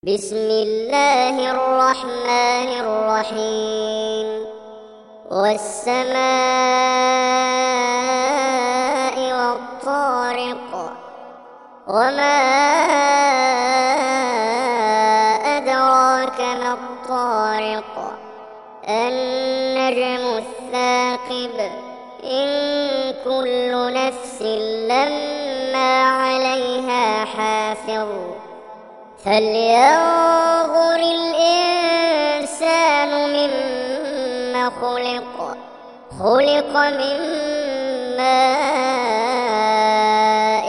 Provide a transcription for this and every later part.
بسم الله الرحمن الرحيم. والسماء والطارق وما أدراك ما الطارق النجم الثاقب إن كل نفس لما عليها حافظ فلينظر الإنسان مما خلق من ماء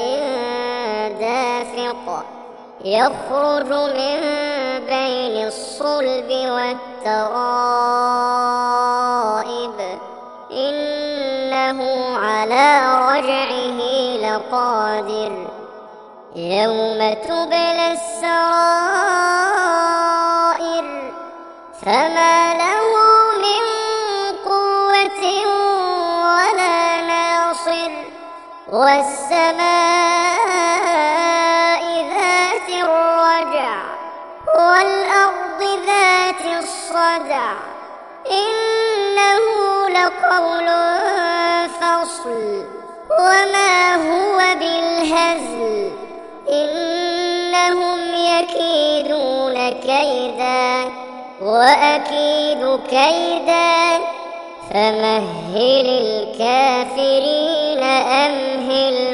دافق يخرج من بين الصلب والترائب إنه على رجعه لقادر يوم تبلى السرائر فما له من قوة ولا ناصر والسماء ذات الرجع والأرض ذات الصدع إنه لقول فصل وما هو بالهزل إنهم يكيدون كيدا وأكيد كيدا فمهل الكافرين أمهل